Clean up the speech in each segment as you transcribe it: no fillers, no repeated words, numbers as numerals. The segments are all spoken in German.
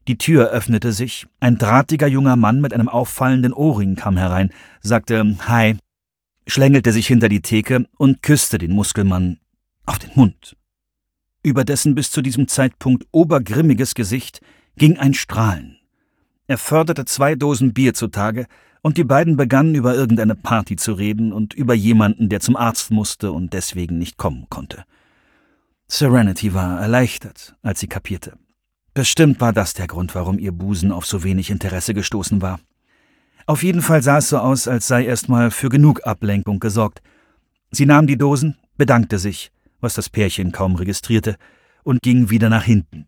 Die Tür öffnete sich, ein drahtiger junger Mann mit einem auffallenden Ohrring kam herein, sagte »Hi«, schlängelte sich hinter die Theke und küsste den Muskelmann auf den Mund. Über dessen bis zu diesem Zeitpunkt obergrimmiges Gesicht ging ein Strahlen. Er förderte 2 Dosen Bier zutage, und die beiden begannen über irgendeine Party zu reden und über jemanden, der zum Arzt musste und deswegen nicht kommen konnte. Serenity war erleichtert, als sie kapierte. Bestimmt war das der Grund, warum ihr Busen auf so wenig Interesse gestoßen war. Auf jeden Fall sah es so aus, als sei erstmal für genug Ablenkung gesorgt. Sie nahm die Dosen, bedankte sich, was das Pärchen kaum registrierte, und ging wieder nach hinten.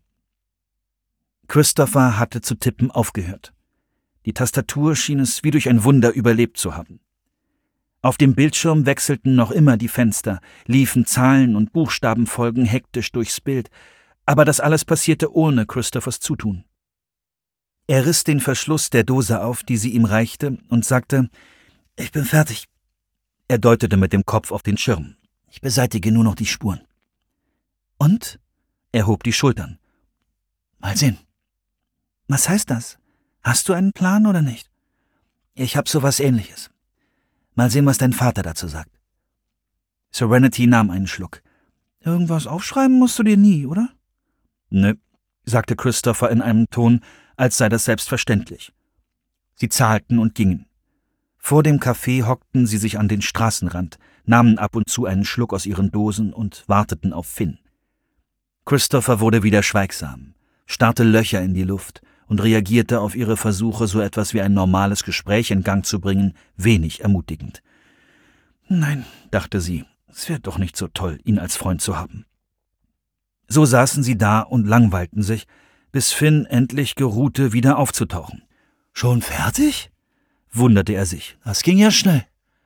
Christopher hatte zu tippen aufgehört. Die Tastatur schien es wie durch ein Wunder überlebt zu haben. Auf dem Bildschirm wechselten noch immer die Fenster, liefen Zahlen und Buchstabenfolgen hektisch durchs Bild, aber das alles passierte ohne Christophers Zutun. Er riss den Verschluss der Dose auf, die sie ihm reichte, und sagte, »Ich bin fertig.« Er deutete mit dem Kopf auf den Schirm. »Ich beseitige nur noch die Spuren.« »Und?« Er hob die Schultern. »Mal sehen.« »Was heißt das? Hast du einen Plan oder nicht?« »Ich hab sowas Ähnliches. Mal sehen, was dein Vater dazu sagt.« Serenity nahm einen Schluck. »Irgendwas aufschreiben musst du dir nie, oder?« »Nö«, sagte Christopher in einem Ton, als sei das selbstverständlich. Sie zahlten und gingen. Vor dem Café hockten sie sich an den Straßenrand, nahmen ab und zu einen Schluck aus ihren Dosen und warteten auf Finn. Christopher wurde wieder schweigsam, starrte Löcher in die Luft und reagierte auf ihre Versuche, so etwas wie ein normales Gespräch in Gang zu bringen, wenig ermutigend. »Nein«, dachte sie, »es wäre doch nicht so toll, ihn als Freund zu haben.« So saßen sie da und langweilten sich, bis Finn endlich geruhte, wieder aufzutauchen. »Schon fertig?« wunderte er sich. »Das ging ja schnell.«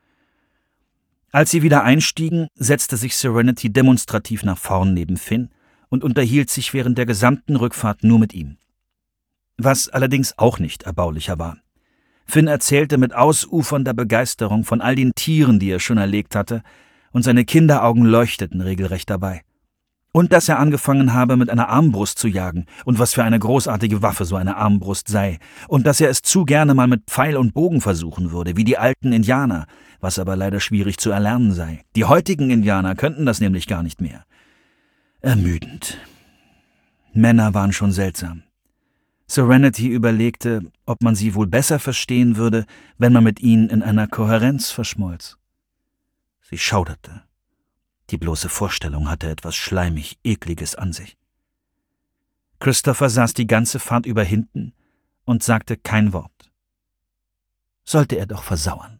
Als sie wieder einstiegen, setzte sich Serenity demonstrativ nach vorn neben Finn und unterhielt sich während der gesamten Rückfahrt nur mit ihm. Was allerdings auch nicht erbaulicher war. Finn erzählte mit ausufernder Begeisterung von all den Tieren, die er schon erlegt hatte, und seine Kinderaugen leuchteten regelrecht dabei. Und dass er angefangen habe, mit einer Armbrust zu jagen und was für eine großartige Waffe so eine Armbrust sei und dass er es zu gerne mal mit Pfeil und Bogen versuchen würde, wie die alten Indianer, was aber leider schwierig zu erlernen sei. Die heutigen Indianer könnten das nämlich gar nicht mehr. Ermüdend. Männer waren schon seltsam. Serenity überlegte, ob man sie wohl besser verstehen würde, wenn man mit ihnen in einer Kohärenz verschmolz. Sie schauderte. Die bloße Vorstellung hatte etwas schleimig Ekliges an sich. Christopher saß die ganze Fahrt über hinten und sagte kein Wort. Sollte er doch versauern.